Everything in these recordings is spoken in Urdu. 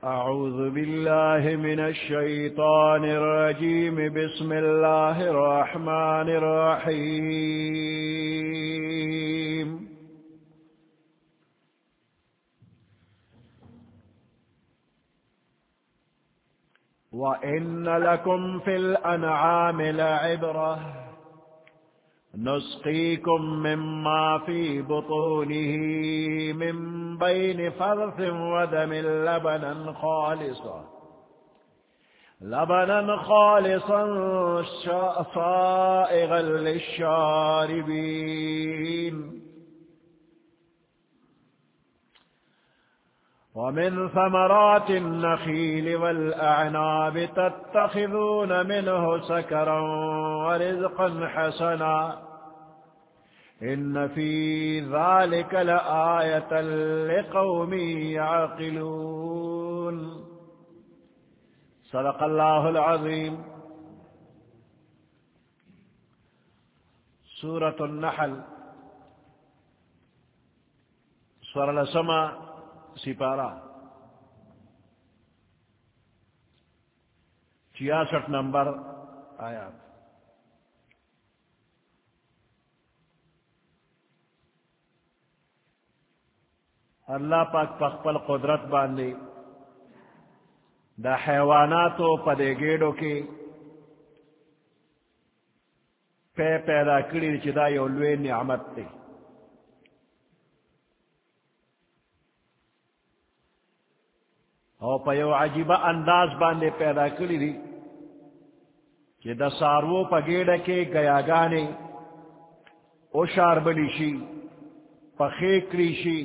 أعوذ بالله من الشيطان الرجيم بسم الله الرحمن الرحيم وإن لكم في الأنعام لعبرة نسقيكم مما في بطونه من بين فرث ودم لبنا خالصا صائغا للشاربين ومن ثمرات النخيل والأعناب تتخذون منه سكرا ورزقا حسنا إن في ذلك لآية لقوم يعقلون صدق الله العظيم. سورة النحل سورة السماء سپارہ 66 نمبر آیات. اللہ پاک پخپل قدرت باندے دا حیواناتو پدے گیڑو کی پیدا کری چی دا یو لوی نعمت تے. او پا یو عجیبہ انداز باندے پیدا کری دی چی دا سارو پا گیڑا کے گیاگانے او شار بلی شی پا خیکری شی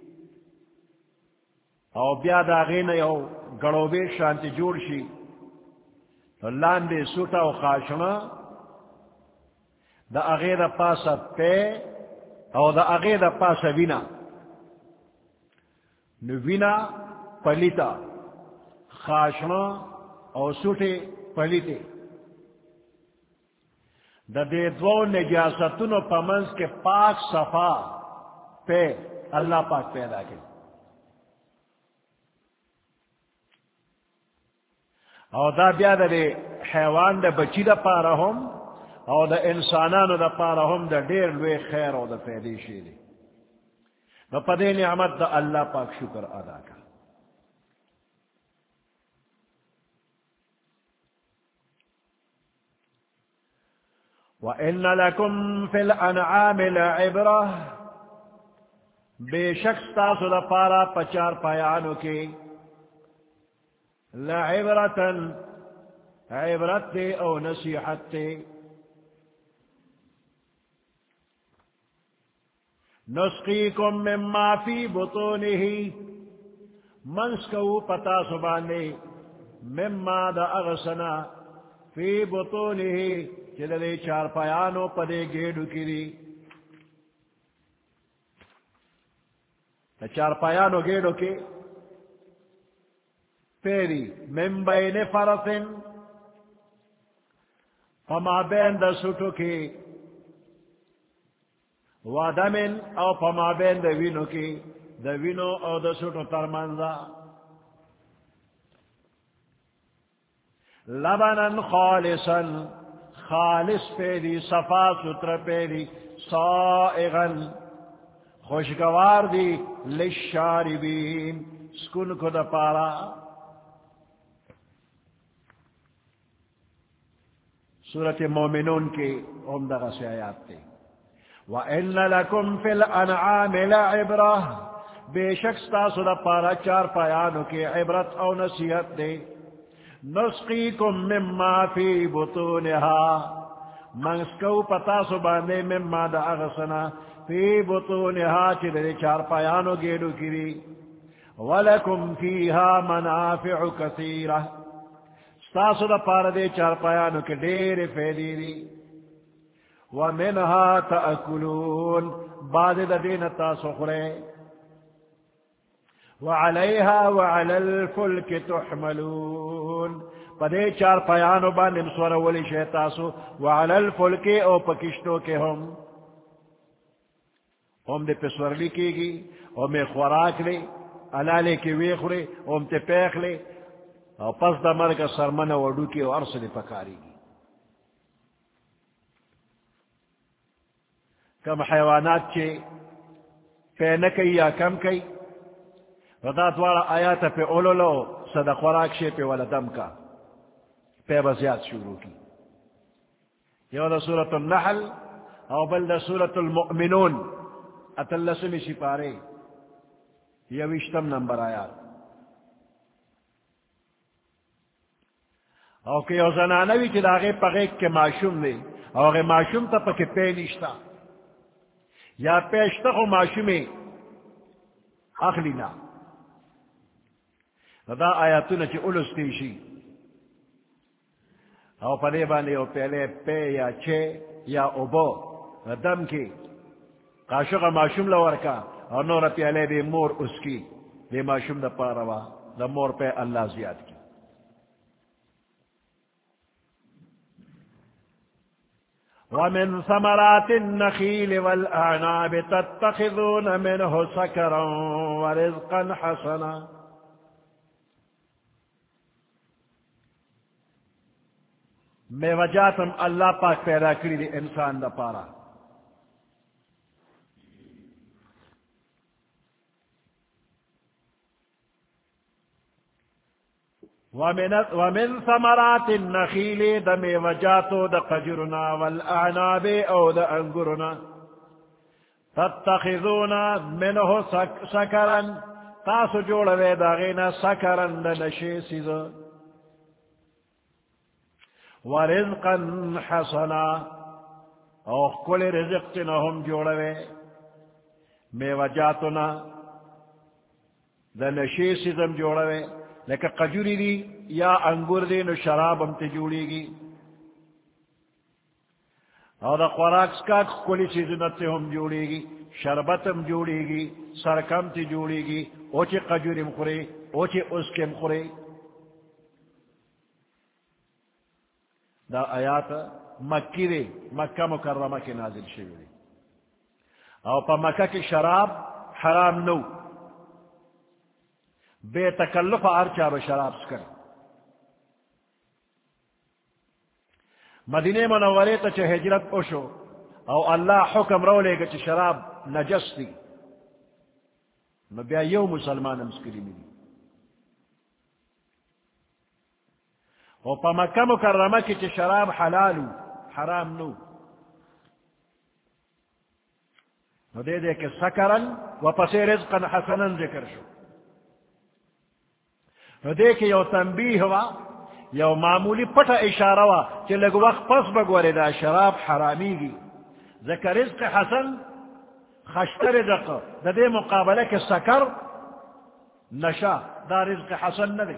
او بیا دا غین یو گڑوبے شانتی جوڑ شی لاندے سوٹا و خاشنا دا اغیر پاسا پے او دا اغیر پاسا وینا نو وینا پلیتا خاشنا او سوٹے پلیتے دا دے دو نجاستون پمنز کے پاک صفا پہ اللہ پاک پیدا کی. او دا بیا دا دے حیوان دا بچی دا پارا ہم او دا انسانانو دا پارا ہم دا دیر لوے خیر او دا پیدیشی دی. دا پدے نعمت دا اللہ پاک شکر ادا کا. وَإِنَّ لَكُمْ فِي الْأَنْعَامِ لَعِبْرَةً بے شخص تاسو دا پارا پچار پایانو کی لعبرتن عبرت تے او نصیحت تے. نسقیکم مما فی بطونہ منسکو پتا سبانے مما دا اغسنا فی بطونہ چلے چار پایانو پدے گیڑو کری. چار پایانو گیڑو کی پیری من بین فرثن فما بین دا سٹو کی ودمن او فما بین دا وینو کی دا وینو او دا سٹو ترمنزا لبنا خالصا خالص پیری صفا ستر پیری صائغا خوشگوار دی للشاربین سکن کو دا پارا. سورة مومنون کی عمدہ سے آیات تے. وَإِنَّ لَكُمْ فِي الْأَنْعَامِ لَعِبْرَةً بے شخص تاسو دا پارا چار پایانو کی عبرت او نصیحت دے. نسقیکم مما فی بطونہا منسکو پتاسو باندے مما دا اغسنا فی بطونہا چلے چار پایانو گیڑو کری. وَلَكُمْ فِيهَا مَنَافِعُ كَثِيرَةً ستاسو دا پار دے چار پایانو کے دیر فیدی دی. وَمِنْهَا تَأْكُلُونَ بعد دا دین تاسو خورے. وَعَلَيْهَا وَعَلَى الْفُلْكِ تُحْمَلُونَ پدے چار پایانو باندے مسور ولی شیطاسو وَعَلَى الْفُلْكِ او پکشتو کے ہم دے پسورلی کی گی او میں خوراک لے علالے کی ویخورے امتے پیخ لے او پس دا مرگ سرمن وڈو کی او ارسل پکاری گی. کم حیوانات چے پہ نکی یا کم کئی ودا دوارا آیات پہ اولو لو صدا خوراک شے پہ ولدم کا پہ بزیاد شروع کی. یو دا سورة النحل او بل دا سورة المؤمنون اتلسمی سپارے یوشتم نمبر آیات. او کہ یو زنانوی چی داغے پغیق کے معشوم دے او اگر معشوم تا پا کے پے نشتا یا پیشتا خو معشومی اخلینا دا آیاتونا چی اولستیشی او پدے بانے او پہلے پے یا چھے یا اوبو دم کی قاشق معشوم لورکا اور نور پہلے دے مور اس کی دے معشوم دا پاروا دا مور پہ اللہ زیاد کی. ومن ثمرات النخيل والأعناب تتخذون منه سكرا ورزقا حسنا. میں وجاتم اللہ پاک پیدا کری دی انسان دا پارا. ومن ثمرات النخيل دم وجاتو دا قجرنا والأعناب او دا انگرنا تتخذون منه سكرا تاسو جوڑوے دا غینا سكرا دا نشی سیزو ورزقا حسنا او کل رزقنا ہم جوڑوے میں وجاتنا دا نشی سیزم جوڑوے لیکن قجوری دی یا انگور دی نو شراب ہم تے جوڑی گی اور دا خوراک کا کلی چیزنت سے ہم جوڑی گی شربت ہم جوڑی گی سرکم تے جوڑی گی اوچے قجوری مخورے اوچے اس کے مخورے. دا آیات مکی دی مکہ مکرمہ کے نازل شوی دی اور پا مکہ کی شراب حرام نو بے تکلف ارچا شراب سکر. مدینے منورے تا چھ ہجرت اوشو او اللہ حکم رو لے گا چھ شراب نجس دی نو بیا یو مسلمان مسکری ملی. او پا مکہ مکرمہ کی چھ شراب حلالو حرام نو نو دے دے کہ سکرن و پسی رزقا حسنن ذکر شو. نو دیکھ یو تنبیہ ہوا یو معمولی پٹا اشارہ ہوا کہ لگ وقت پس بگوری دا شراب حرامی گی ذکر رزق حسن خشتر رزق دا دے مقابلہ کے سکر نشا دا رزق حسن ندے.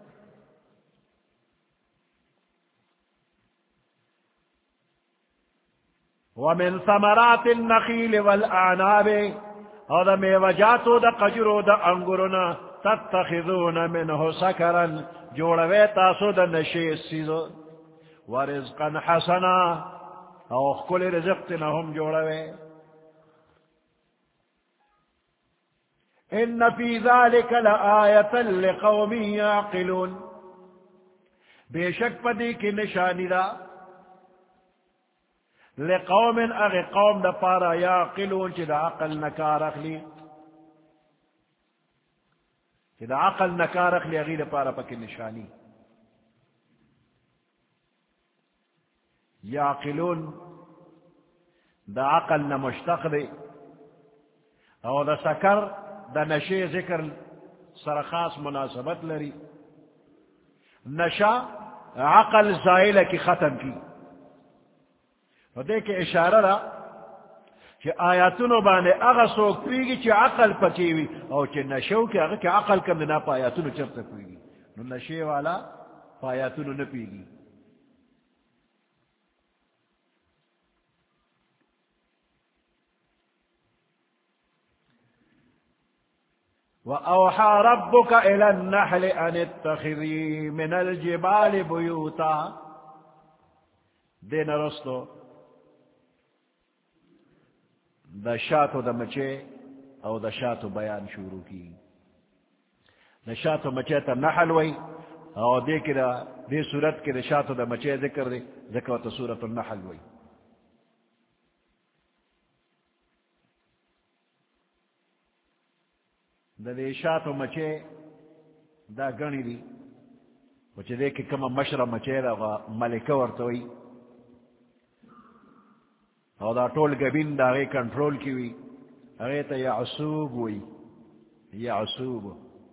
ومن ثمرات النخیل والاعناب اور دا میوجاتو دا قجرو دا انگرنا تتخذون منه سكرا جوڑوے تاسو دا نشی سیزو ورزقا حسنا او کل رزقنا ہم جوڑوے. ان فی ذالک لآیتا لقوم یعقلون بے شک پدی کی نشانی دا لقوم اغی قوم دا پارا یعقلون چی دا عقل نکار اخلی دا عقل نکار اخلی اغیر پارا پکی نشانی. یعقلون دا عقل نمشتق دے او دا سکر دا نشے ذکر سرخاص مناسبت لری. نشا عقل زائلہ کی ختم کی و دیکھ اشارہ را چی آیاتونو بانے اغا سوک پیگی چی عقل پکیوی او چی نشو کی اغا کی عقل کم دینا پا آیاتونو چرتا پیگی نو نشے والا پا آیاتونو نپیگی. وَأَوْحَى رَبُّكَ إِلَى النَّحْلِ أَنِ اتَّخِذِي مِنَ الْجِبَالِ بُيُوتًا دین رستو دا شاتو دا مچے او دا شاتو بیان شروع کی. نشات و مچے تا نحل وی او دے صورت کے نشات و دا مچے ذکر دے ذکر تا صورت النحل وی دا دے شات و مچے دا گنی دی وچے دے کہ کم مشرب مچے دا ملکہ ورطوئی او دا طول گبین دا غی کنٹرول کی وی اغی تا یعصوب وی یعصوب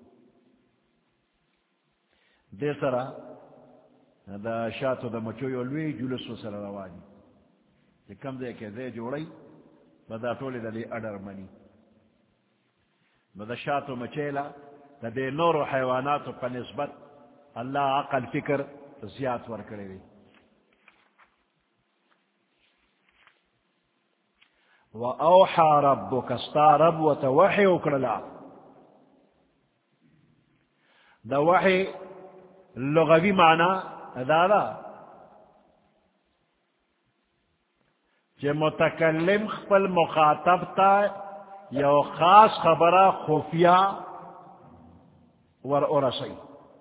دے سرا دا شاتو دا مچوی علوی جلسو سر روانی کہ کم دے کہ دے جوڑی دا طول دا لی اڈر منی دا شاتو مچیلا دا دے نور و حیواناتو پا نسبت اللہ عقل فکر زیاد ورکڑے دی وَأَوْحَى رَبُّكَ اسْتَا رَبْ وَتَوَحِي اُكْرَلَا دا وحی لغوی معنی دادا کہ متکلم خپل مخاطب تا یو خاص خبرہ خفیہ ور ارسی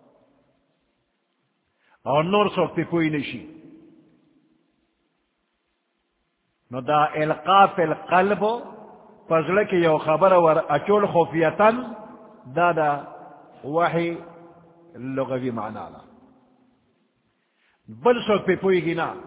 اور نور سوکتی کوئی نشی نو دا القاء فی القلب فضل کی یو خبر ور اچول خفیتن دا وحی لغوی معنی لا بل سوک پی پوئی گی نا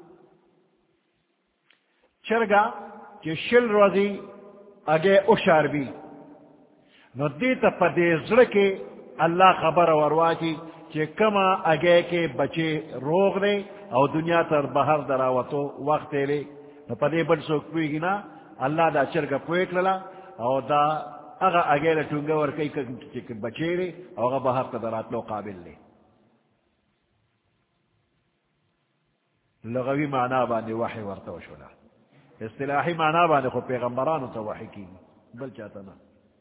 چرگا کہ شل روزی اگے اشار بھی نو دیتا پا دیزر کے اللہ خبر ورواکی کہ کما اگے کے بچے روغ دے او دنیا تر بہر دراوتو وقت لے نو پا دے بل سوک پوئی گی نا اللہ دا چرگا پوئک للا او دا اگا اگے لٹونگا ورکی کہ بچے لے او اگا بہر تدرات لو قابل لے لغوی معنی باندے وحی ورتو شولا اصطلاحی معنی باندے خود پیغمبرانو تا وحی کی بل چاہتا نا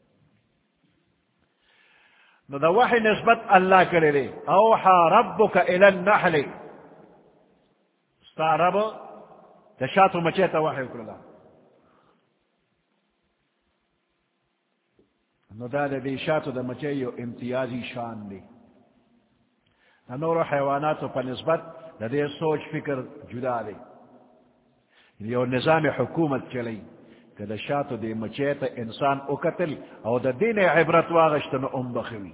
نو دا وحی نسبت اللہ کرے لے اوحا ربک الى النحل ستا رب تشاتو مچے تا وحی کرلا نو دا دے شاتو دا مچے یو امتیازی شان دے نور حیواناتو پا نسبت دا دے سوچ فکر جدا دے یو نظام حکومت چلی کہ دا شاتو دے مچے تا انسان اکتل او دا دین عبرت واغشتن بخوی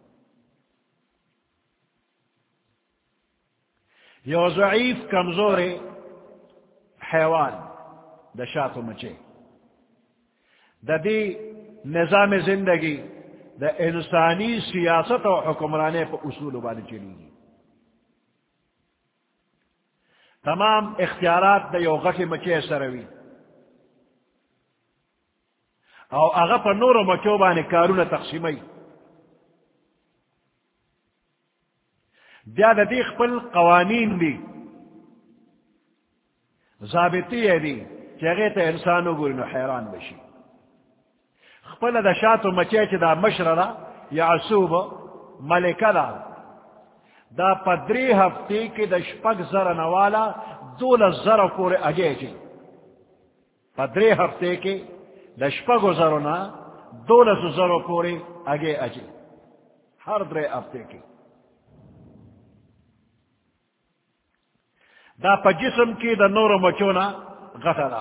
یو ضعیف کمزور حیوان دا شاتو مچے دا دی نظام زندگی دا انسانی سیاست و حکمرانے پا اصول بانے چلی گی تمام اختیارات دا یو غٹ مچے سروی او اغا پا نور و مچو بانے کارون تقسیمی بیا دا دی خپل قوانین دی ضابطی ہے دی چاگے تا انسانو گورنو حیران بشی خپل دا شاتو مچے چی دا مشررہ یعصوب ملکہ دا پدری ہفتے کی دا شپک زر نوالا 12,000 پورے اگے چی پدری ہفتے کی دا شپک زرنا 12,000 پورے اگے اجی ہر درے ہفتے کی دا پا جسم کی دا نور مچونا غطرہ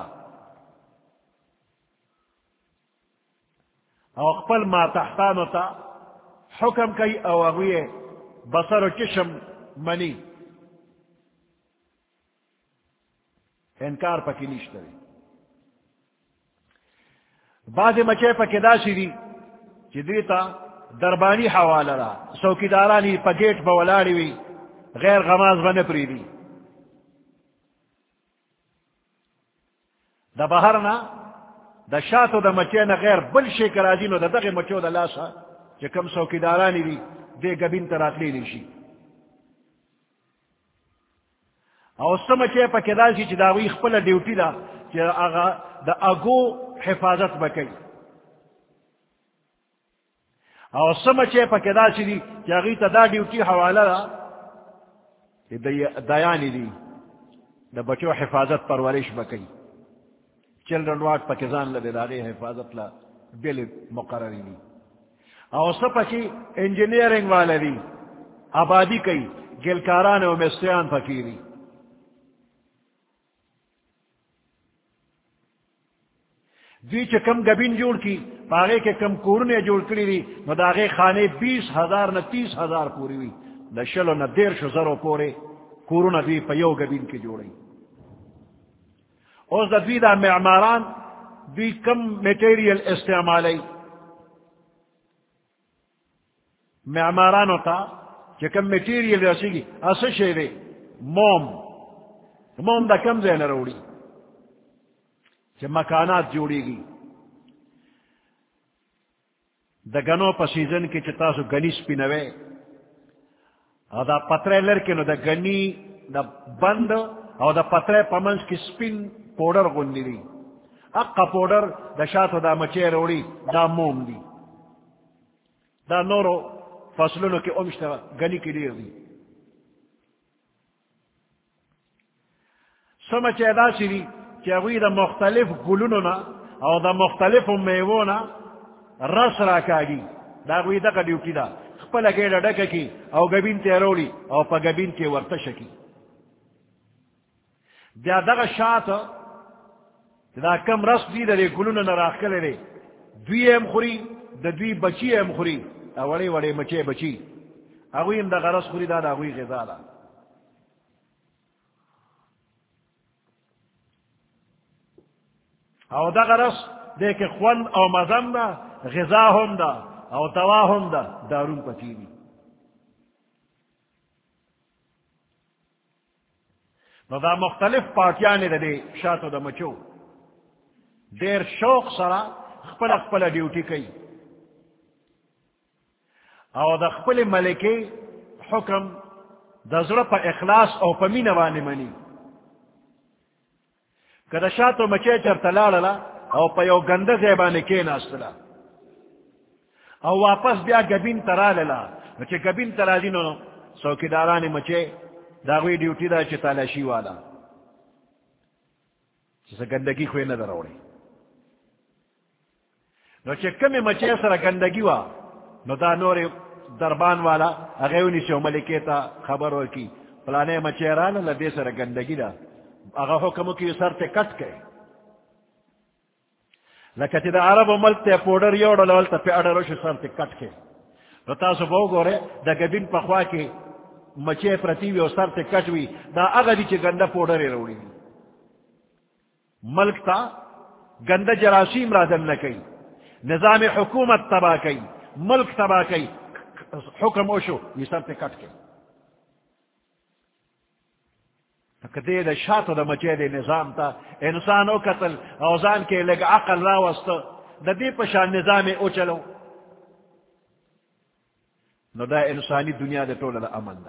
او خپل ما تحتانو تا حکم کئی او اغوی بصر و چشم منی انکار پکی نیشتری بعض مچے پکی دا شدی چی دیتا دربانی حوالہ را سوکیدارانی پا گیٹ بولاڑی وی غیر غماز بن پریدی دا بہرنا دا شاتو دا مچے نا غیر بل شکر آجینو دا دغی مچو دا لاسا چی کم سوکیدارانی دی دے گبین تراتلی نیشی او سمچے پا کداسی چی داوی خپل ڈیوٹی دا چی آغا دا اگو حفاظت بکی او سمچے پا کداسی دی چی آغی تا دا ڈیوٹی حوالہ دا چی دیانی دی دا بچو حفاظت پرورش بکی چلڈرن واٹ پاکستان لدے داغی حفاظت لا بل مقرری دی او سپا کی انجینئرنگ والے دی آبادی کئی گلکاران و مستیان فقیری دوی چه کم گبین جوڑ کی پاگے کے کم کورنے جوڑ کری دی نو داغے خانے 20,000 نہ 30,000 پوری ہوئی نہ شلو نہ 150 پورے کورنا دوی پیو گبین کی جوڑی اوز دا دوی دا معماران دوی کم میٹیریل استعمالی معماران ہوتا چه کم میٹیریل رسی گی اصل شیرے موم دا کم زین روڑی چه مکانات جوڑی گی دا گنو پا سیزن کی چتاسو گنی سپینوے او دا پترے لرکی نو دا گنی دا بند او دا پترے پمنس کی سپین پوڈر گندی دی اقا پوڈر دا شاتو دا مچے روڑی دا موم دی دا نورو فصلونو کی امشتا گنی کی دیر دی سمچے دا سی دی چاہوی دا مختلف گلونو نا او دا مختلف میوونا رس راکاگی دا غوی دا ڈیوٹی دا خپل گیڑا ڈکا کی او گبین تیرولی او پا گبین کی ورتشکی دا دا شات دا کم رس دی دا دی گلونو نا راکلے دی دوی ام خوری دا دوی بچی ام خوری اوڑی وڑی مچے بچی اگوی ام دا غرس خوری دا دا اگوی غذا دا او دا غرس دے کے خون او مزم دا غذا ہم دا او دوا ہم دا دارون پتیری نو دا مختلف پارٹیانے دا دے شاتو دا مچو دیر شوق سرا خپل خپل ڈیوٹی کئی او دا خپل ملکی حکم دا ضرور پا اخلاص او پا مینوانی منی کدا شاتو مچے چر تلالا او پا یو گندہ زیبانے کے ناستلا او واپس بیا گبین ترالا چے گبین ترالی نو سوکیداران مچے داغوی ڈیوٹی دا چے تالاشی والا چیسا گندگی خوی ندر اوڑی نو چے کمی مچے سر گندگی وا نو دا نور دربان والا اغیونی سے ملکے تا خبر ہو کی پلانے مچے رانا لدے سر گندگی دا اگا حکمو کی سر تے کٹ کے لکتی دا عرب و ملک تے پوڈر یوڑا لولتا پی اڈروش سر تے کٹ کے نو تاسو بہو گو رے دا گبین پخوا کے مچے پرتیوی و سر تے کٹوی دا اگا دی چے گندہ پوڈر روڑی ملک تا گندہ جراسیم را دن نکی نظام حکومت تباہ کئی ملک تباہ کئی حکم اوشو یہ سر تے کٹ کے کدے دا شاتو دا مچے دے نظام تا انسان او قتل اوزان کے لگ عقل راوست دا دی پشان نظام او چلو نو دا انسانی دنیا دے طول دا امن دا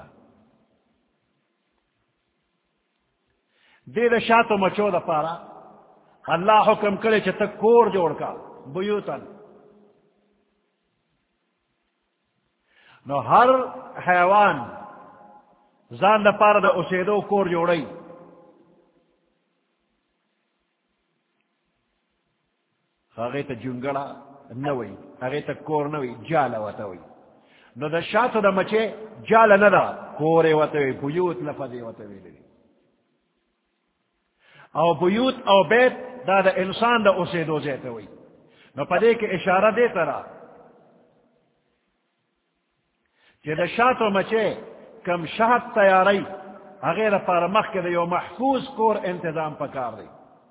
دے دا شاتو مچو دا پارا اللہ حکم کرے چھے تک کور جوڑ کا بیوتن نو ہر حیوان زان دا پارا دا اسیدو کور جوڑی اگے تا جنگڑا نوی اگے تا کور نوی جالا وطوی نو دا شاتو دا مچے جالا ندا کور وطوی بیوت لفظی وطوی لی او بیوت او بیت دا دا انسان دا اسیدو زیتوی نو پدے کے اشارہ دیتا را کہ دا شاتو مچے کم شہد تیاری اغیر پار مخ کے یو محفوظ کور انتظام پکار دی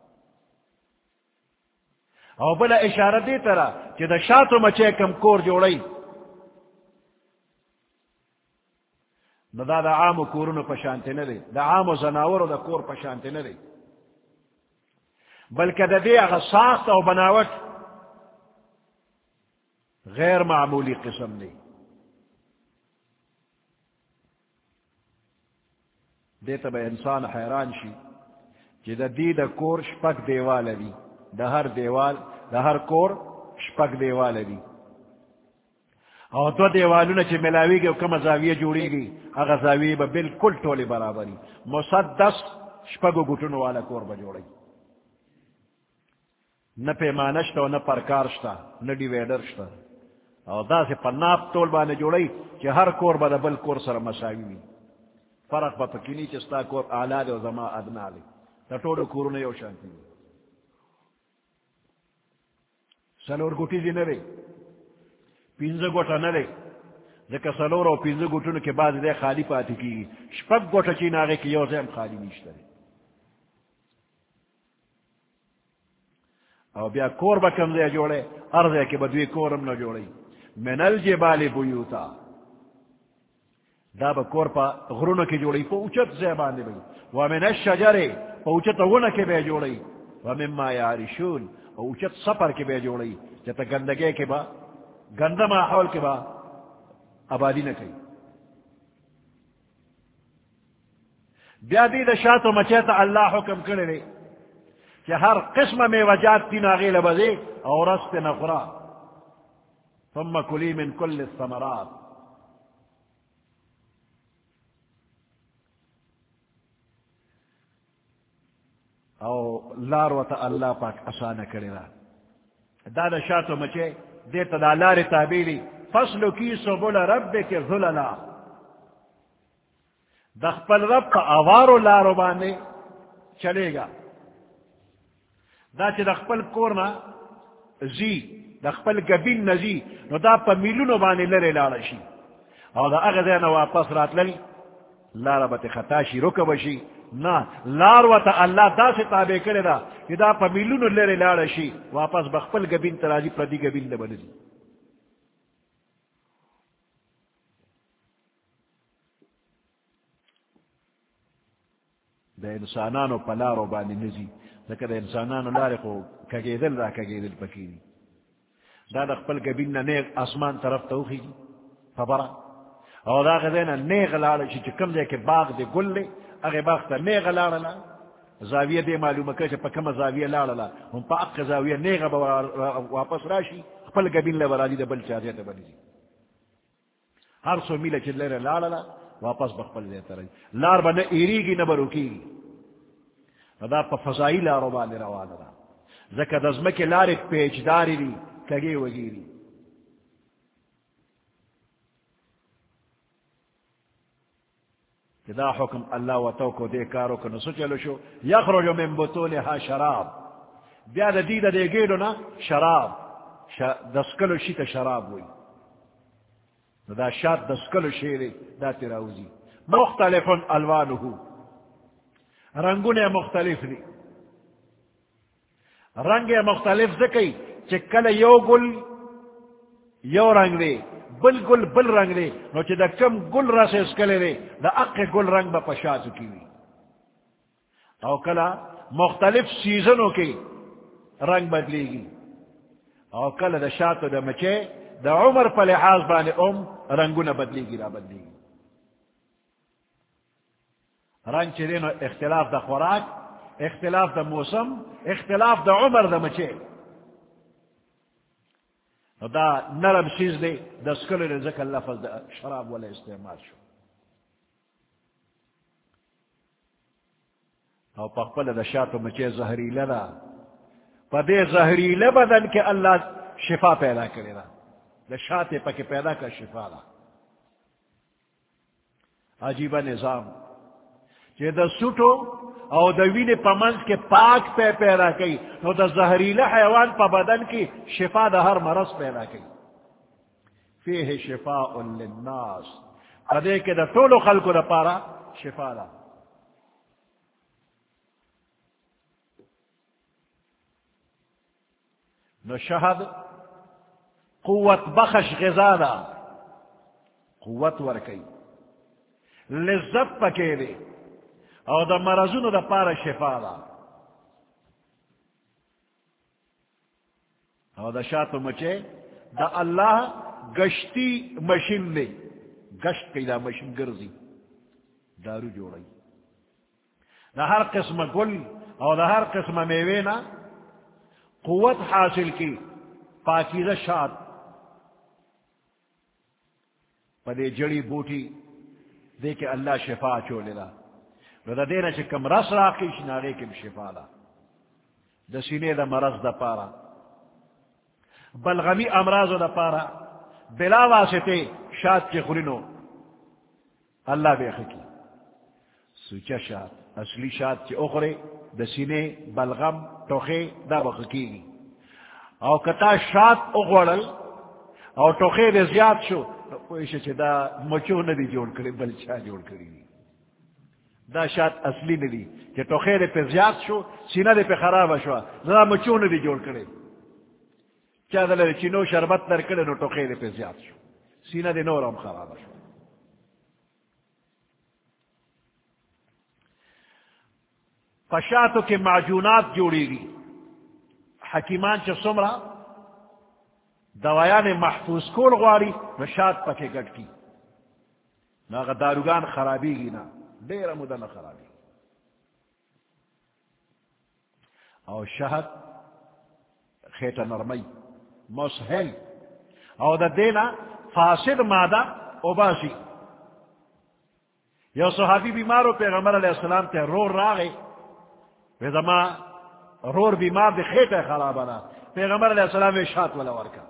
او بلا اشارہ دی ترا کہ دا شاتو مچے کم کور جوڑی دا عامو کورونو پشانتے ندی دا عامو زناورو دا کور پشانتے ندی بلکہ دا دی اغا ساخت او بناوٹ غیر معمولی قسم دی دیتا با انسان حیران شی چی دا دی دا کور شپک دیوال دی دا ہر دیوال دا ہر کور شپک دیوال دی او دو دیوالونا چی ملاوی گی و کم زاویہ جوڑی گی اگا زاویہ با بالکل ٹولی برابری مسدس شپکو گٹنو والا کور با جوڑی نہ پیمانشتا و نہ پرکارشتا نہ ڈیویڈرشتا اور دا سے پناپ تول بانے جوڑی کہ ہر کور با دا بل کور سر مساوی وی فرق با پکینی چستا کور آلا دے و زما ادنا لے دا ٹولو کورو یو شانتی وی سلور گوٹی دی نرے پینزا گوٹا نرے ذکر سلور و پینزا گوٹونو کے بعد دے خالی پاتی کی شپک گوٹا چین آگے کی یو زیم خالی نیشتا رے او بیا کور با کم دے جوڑے ارضے کے بدوی کورم نہ جوڑے من الجبال بیوتا دا با کور پا غرونو کی جوڑی پا اوچت زیبان دے بھئی ومن الشجر پا اوچت غرونو کی بے جوڑی ومن ما یارشون اوچت سپر کی بے جوڑی جتا گندگے کے با گندہ ماحول کے با آبادی نہ کئی بیا دی دا شاعت و مچیتا اللہ حکم کرے لے کہ ہر قسم میں وجات تین آغیل بزے اور رست نقرا ثم کلی من کل الثمرات او لاروتا اللہ پاک آسانا کرے را دادا شاعتو مچے دیتا دا لار تابیلی فصلو کی سبول رب کے ذللا دخپل رب کا آوارو لارو بانے چلے گا دا چی دخپل کورنا زی دخپل گبین نزی نو دا پا میلونو بانے لرے لارشی او دا اغدین واپس رات للی لارا بات خطاشی رکا بشی نا لاروتا اللہ دا سے تابع کرے دا کہ دا پا میلونو لرے لارشی واپس بخپل گبین ترازی پردی گبین لبنزی دا انسانانو پلارو بانی نزی ذکر دا انسانانو لارے خو کگیدل را کگیدل پکیری دا دا خپل گبین نیغ آسمان طرف توخی خبرا او دا غدینا نیغ لارشی چکم دے کے باغ دے گل لے اگے باغ تا نیغ لارلا زاویہ دے معلوم کچھ پا کم زاویہ لارلا ہم پا اق زاویہ نیغ واپس راشی خپل گبین لبرازی دا بل چاہتے تا بنی ہر سو میلہ چلے لارلا واپس بخپل دیتا رہی لار با نہ ایری گی نہ بروکی گی دا پا فضائی لارو بانے روانا دا زکا دزمک لار پیچداری لی کگے وگیری دا حکم اللہ و توکو دے کارو کنو سو چلو شو یخرجو من بطونها شراب بیا دا دی دا دے گیلو نا شراب دسکلو شی تا شراب ہوئی دا شاد دسکلو شیرے دا تیراوزی مختلف الوانہو رنگون مختلف لی رنگ مختلف زکی چکل یو گل یو رنگ دے بل گل بل رنگ دے نو چی دا کم گل رس اسکلے دے دا اق گل رنگ با پشاتو کیوی او کلا مختلف سیزنوں کے رنگ بدلے گی او کلا دا شاتو دا مچے دا عمر پا لحاظ بانے رنگو نا بدلے گی را بدلے گی رنگ چی دینو اختلاف دا خوراک اختلاف دا موسم اختلاف دا عمر دا مچے دا نرم چیز دے دا سکلو دے ذکر لفظ دا شراب والا استعمال شو او پخپل دا شاتو مچے زہریلہ دا پا دے زہریلہ بدن کے اللہ شفا پیدا کرے دا دا شاتے پا کے پیدا کر شفا دا عجیبہ نظام چے دا سوٹو او دا وین پا منز کے پاک پہ پیدا کی نو دا زہریلہ حیوان پا بدن کی شفا دا ہر مرض پیدا کی فیہ شفاء للناس ادے کے دا طول خلق دا پارا شفا دا نو شہد قوت بخش غذا دا قوت ورکی لذت پکے دے او دا مرضونو دا پارا شفا دا او دا شاتو مچے دا اللہ گشتی مشین لے گشت کی دا مشین گرزی دارو جوڑی دا ہر قسم گل او دا ہر قسم میوینا قوت حاصل کی پاکیزہ شاد پدے جڑی بوٹی دے کے اللہ شفا چولے دا دا دینا چھ کم رس راقیش ناغے کم شفا دا دا سینے دا مرض دا پارا بلغمی امراض دا پارا بلا واسطے شاد کے خورنو اللہ بے خکی سوچا شاد اصلی شاد کے اخرے دسینے بلغم ٹوخے دا بخکی گی او کتا شاد اغوڑل او ٹوخے دے زیاد شو پویشے چھے دا مچو ندی جوڑ کرے بلچا جوڑ کری دی دا شاد اصلی ندی کہ ٹوخے دے پہ زیاد شو سینہ دے پہ خراب شو دا مچو ندی جوڑ کرے چاہ دلے چینو شربت در کرے نو ٹوخے دے پہ زیاد شو سینہ دے نورم خراب شو پشاتو کے معجونات جوڑی گی حکیمان چا سمرا دوایان محفوظ کول غواری نشاد پکے گٹ کی ناغا داروگان خرابی گی نا دیر مدن خرابی او شہد خیٹ نرمی مسحل او دا دینا فاسد مادہ اوباسی یو صحابی بیمارو پیغمبر علیہ السلام تے رور راغے ویدما رور بیمار دے خیٹ خرابانا پیغمبر علیہ السلام شاد والا ورکا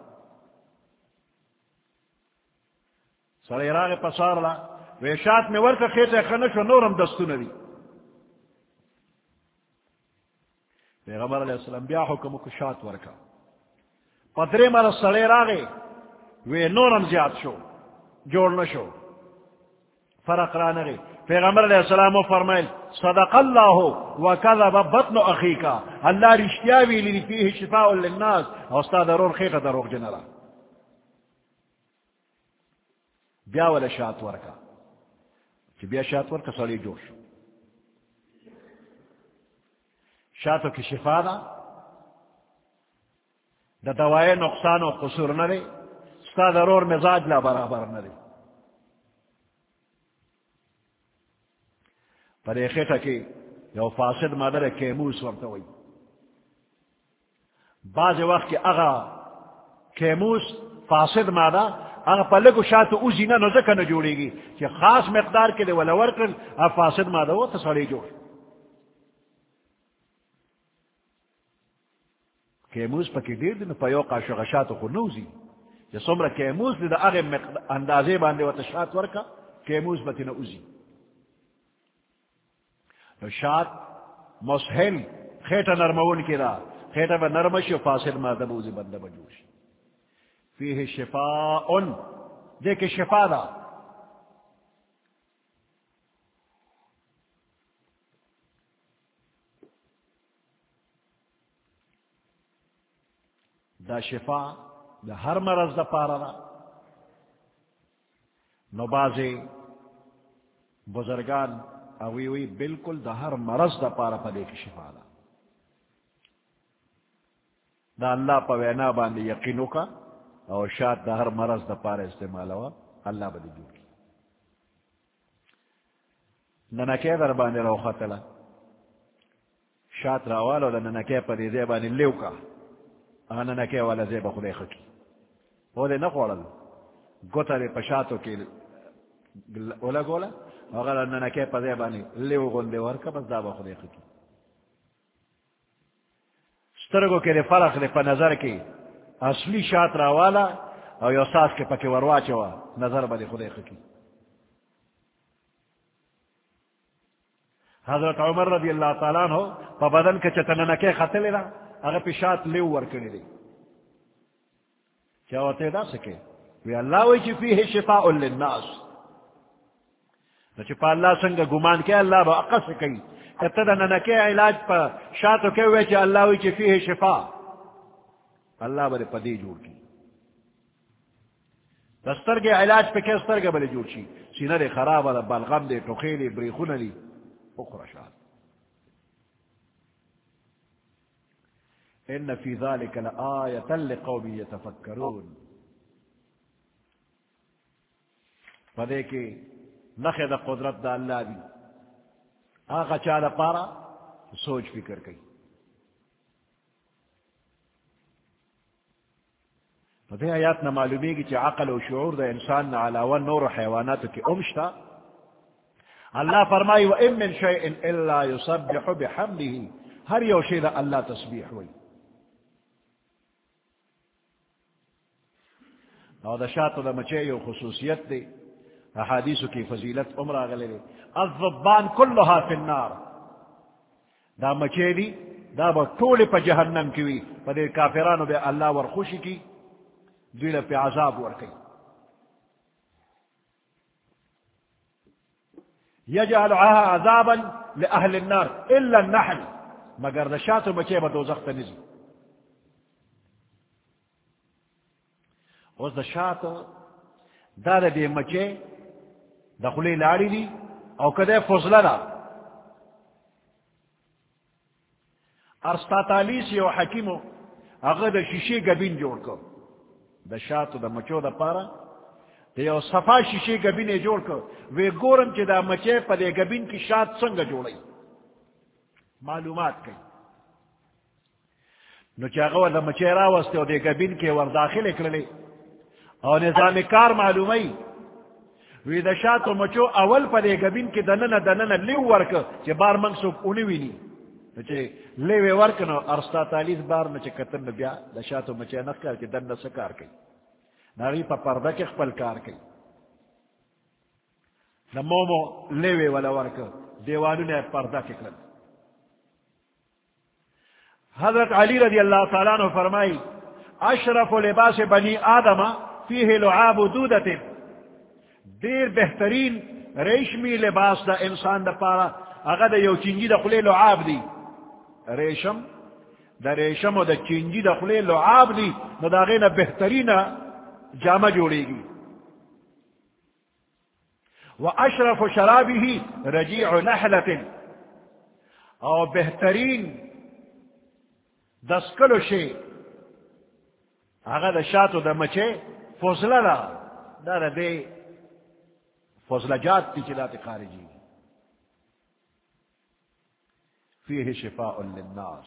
سر راغ پسار لا ویشات میں ورکا خیٹ خنش و نورم دستو ندی پیغمبر علیہ السلام بیا حکم کو شات ورکا پدرے مر سڑے راغے وی نورم زیاد شو جوڑ نشو فرق رانگے پیغمبر علیہ السلام فرمائل صدق اللہ وکذب بطن اخیکا اللہ رشتیاوی لی فیہ شفاء للناس استاد ضرور خیخ دروغ جنرا بیا والا شات ورکا کہ بیا شات ورکا سڑی جوش شاتو کی شفا دا دوائے نقصان و قصور نرے ستا ضرور مزاج لا برابر نرے پر ایخیتا کی یو فاسد مادر کیموس ورطوئی بعض وقت کی اغا کیموس فاسد مادہ اغا پلکو شاتو اوزی نا نزکا نجوڑی گی کہ خاص مقدار کے لئے ولور کر اب فاسد مادہ وہ تصالی جوڑ کیموس پا کی دیر دن پا یو قاشو غشاتو خو نوزی یا سمرا کیموس دی دا اغا اندازے باندے و تشات ورکا کیموس بتی نا اوزی شاد مسحل خیٹا نرمون کی دا خیٹا با نرمش و فاسد مادہ بوزی بندہ بجوش فیہ شفاء دیکھ شفا دا شفا دا ہر مرض دا پارا دا نبازے بزرگان اوی بالکل دا ہر مرض دا پارا پا دیکھ شفا دا اللہ پا وینا باندے یقینو کا اور شاد دا ہر مرض دا پارا استعمال ہوا اللہ با دی جو کی ننکے در باندے رو خطلا شاد راوالو دا ننکے پا دی زی باندے لیو کا ننکے والا زی با خودے خکی وہ دے نقوڑل گوتا دے پشاتو کی اولا گولا اگر ننکے پا زی باندے لیو گوندے ورکا بس دا با خودے خکی سترگو کے دے فرق دے پا نظر کی اصلی شات راوالا او یو ساس کے پاکی ورواچوا نظر با دے خودے خکی حضرت عمر رضی اللہ تعالیٰ عنہ پا بدن کے چتننکے خطلے نا اگر پیشات لیو ورکنی دی کیا ہوتے دا سکے وی اللہ وی چی فیہ شفاء للناس چی پا اللہ سنگا گمان کے اللہ با اقص کئی اتدننکے علاج پا شاتو کے وی چی اللہ وی چی فیہ شفاء اللہ بلے پدی جوڑ کی دستر کے علاج پہ کستر کے بلے جوڑ چی سینہ دے خراب دا بلغم دے ٹوخیلی بریخون لی اخرشات ان فی ذالک لآیت لقوم یتفکرون پدے کے نخد قدرت دا اللہ دی آقا چالا پارا سوچ فکر کئی پدے آیات نا معلومی گی چی عقل و شعور دا انسان نا علاوہ نور حیواناتو کی امشتا اللہ فرمائی وَإِن مِّن شَيْءٍ إِلَّا يُصَبِّحُ بِحَمْدِهِ ہر یو شئی دا اللہ تسبیح ہوئی او دا شاتو دا مچے یو خصوصیت دے احادیثو کی فضیلت عمرہ غلے دے الضبان کلها فی النار دا مچے دی دا با طول پا جہنم کیوی پا دے کافرانو بے اللہ ورخوشی کی دویلہ پہ عذاب ورکی یجعلها عذابا لأہل النار الا النحل مگر دا شاتو مچے با دوزخ تا نزی اوز دا شاتو دا دے مچے دا خلی لاری دی او کدے فضلہ دا ارسطاطالیس یو حکیمو اگر دا شیشے گبین جوڑ کر دا شاتو دا مچو دا پارا دا یو صفا شیشے گبین جوڑ کر وی گورم چی دا مچے پا دے گبین کی شات سنگ جوڑی معلومات کئی نو چاگو دا مچے راوستے و دے گبین کے ور داخل اکرلے اور نظام کار معلومی وی دا شاتو مچو اول پا دے گبین کی دنن لیو ورک چی بار منگسوک اونیوی نی چی لیوی ورک نو ارسطاطالیس بار نو چی کتن بیا دا شاتو مچے نخ کر چی دن سکار کئی ناغی پا پردہ کی خپل کار کئی نمومو لیوی والا ورک دیوانو نے پردہ کی کرن حضرت علی رضی اللہ تعالیٰ عنہ فرمائی اشرف لباس بنی آدم فیہ لعاب دودت دیر بہترین ریشمی لباس دا انسان دا پارا اگر دا یو چنجی دا خلی لعاب دی ریشم دا ریشم و دا چنجی دا خلی لعاب دی نو دا غینا بہترین جامع جوڑے گی و اشرف شرابی رجیع نحلت او بہترین دسکلو شے اگر دا شاتو دا مچے فضلہ دا دے فضلہ جات تی چلات خارجی فیہ شفاء للناس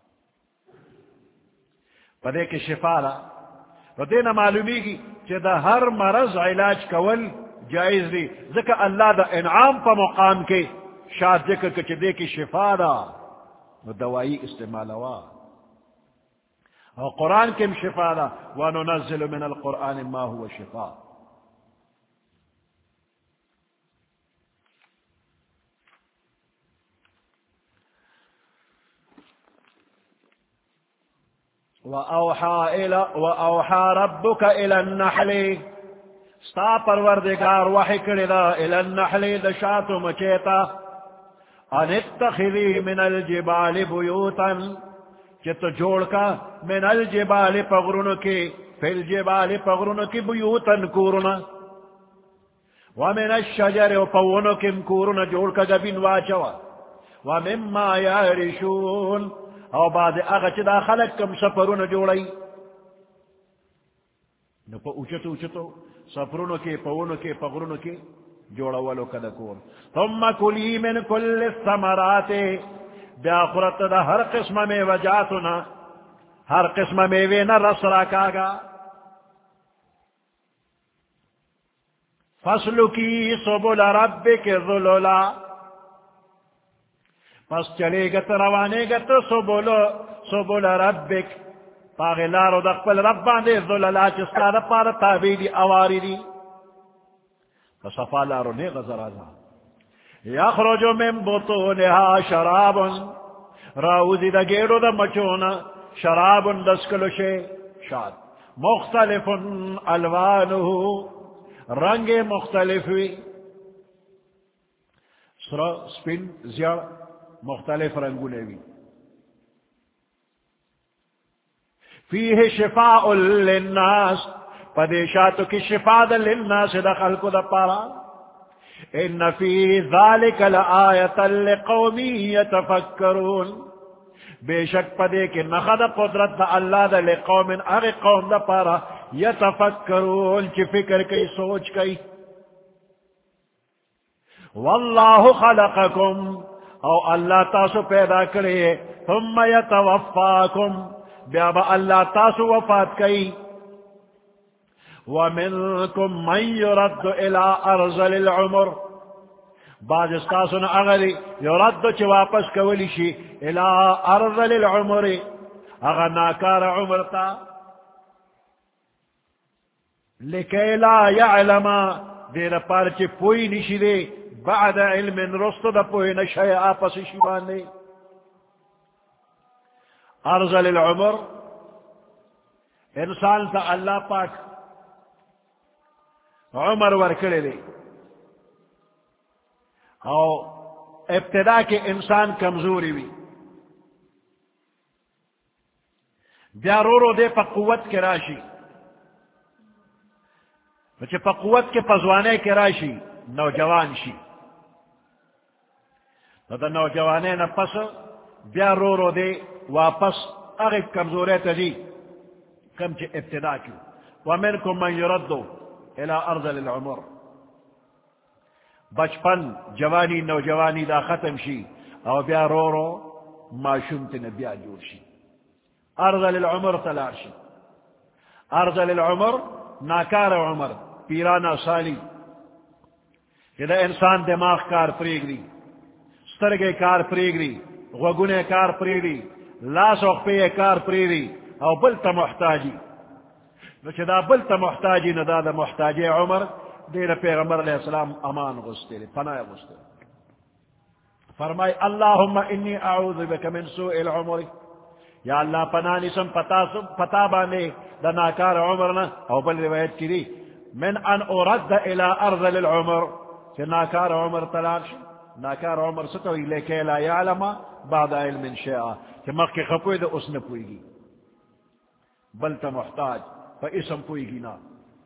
پدے کے شفاء لا تو دینا معلومی کی کہ دا ہر مرض علاج کول جائز دی ذکر اللہ دا انعام پا مقام کے شاد ذکر کہ دے کی شفاء دا دوائی استعمال ہوا اور قرآن کے شفاء دا وَنُنَزِّلُ مِنَ الْقُرْآنِ مَا هُوَ شِفَاء وَأَوْحَى رَبُّكَ إِلَى النَّحْلِ ستا پروردگار وحی کردا إِلَى النَّحْلِ دشات مچیتا ان اتخذی من الجبال بیوتا چت جوڑ کا من الجبال پغرن کی فی الجبال پغرن کی بیوتا کورنا ومن الشجر پون کی کورنا جوڑ کا گبین واچوا ومما یارشون او بعد اغا چی دا خلق کم سفرون جوڑی نو پا اوچتو سفرون کے پونو کے پغرون کے جوڑا ولو کدکور ثم کلی من کل الثمرات بیا خورت دا ہر قسم میں وجاتنا ہر قسم میں وینا رس راکاگا فصل کی سبل ربک ذلولا پس چلے گت روانے گت سبل ربک پاغلارو دقبل ربان دے ذللا چستا دا پار تابیدی اواری دی فصفا لارو نے غزر آزا یخرج من بطونها شراب راوزی دا گیرو دا مچونا شراب دسکلو شے شاد مختلف الوانه رنگ مختلف ہوئی سرا سپن زیار مختلف رنگو لیوی فیہ شفاء للناس پدیشاتو کی شفاء للناس دا خلقو دا پارا ان فی ذالک لآیتا لقومی یتفکرون بے شک پدے کے نخد قدرت دا اللہ دا لقوم اغی قوم دا پارا یتفکرون چی فکر کئی سوچ کئی واللہ خلقکم او اللہ تاسو پیدا کرے ثم یتوفاکم بیا با اللہ تاسو وفات کئی ومنکم من یرد الى ارذل العمر بعض استاسن اغلی یرد چی واپس کولی شی الى ارذل العمر اغا ناکار عمر تا لکی لا یعلم دیر پارچ پوئی نشی دے بعد علم رست دا پوئی نشی آپس شیبان دے ارزل العمر انسان تا اللہ پاک عمر ورکڑے دے او ابتدا کے انسان کمزوری بھی بیا رو رو دے پا قوت کے راشی بچے پا قوت کے پزوانے کے راشی نوجوان شی دا نوجوانے نا پس بیا رو رو دے واپس اغیب کمزورے تجی کم چے ابتدا کیو ومنکم من یردو الى ارض العمر بچپن جوانی نوجوانی دا ختم شی او بیا رو رو معشوم تن بیا جور شی ارض العمر تلار شی ارض العمر ناکار عمر پیرانا سالی جدا انسان دماغ کار پریگری سترگے کار پریگری غوگنے کار پریگری لاس و خپے کار پریگری او بلتا محتاجی نو چدا بلتا محتاجی ندا دا محتاجی عمر دیر پیغمبر علیہ السلام امان غستے لے پناہ غستے فرمائی اللہم انی اعوذ بک من سوء العمر یا اللہ پناہ نسم پتا بانے دا ناکار عمرنا او بل روایت کی دی من ان ارد الى ارض العمر کہ ناکار عمر تلاش ناکار عمر ستوئی لیکے لا یعلم بعد علم شیعہ کہ مخی خپوئی دا اس نے پوئی گی بلتا محتاج فا اسم پوئی گی نا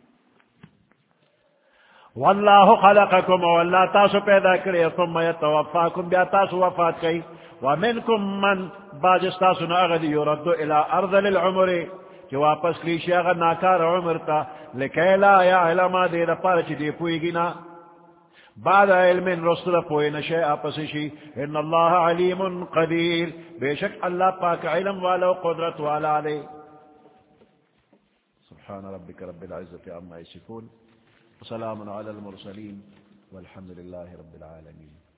واللہ خلقکم واللہ تاسو پیدا کرے ثم یتوفاکم بیا تاسو وفات کئی ومنکم من باجستاسو ناغدی یردو الى ارض العمر کہ واپس کلیشی اغا ناکار عمر تا لکی لا یعلم دے دا پارچ دے پوئی گی نا بعد علم رسول پوئی نشے آپسشی ان اللہ علیم قدیر بے شک اللہ پاک علم والا و قدرت والا لے سبحان ربک رب العزت عما یصفون وسلام علی المرسلین والحمد للہ رب العالمین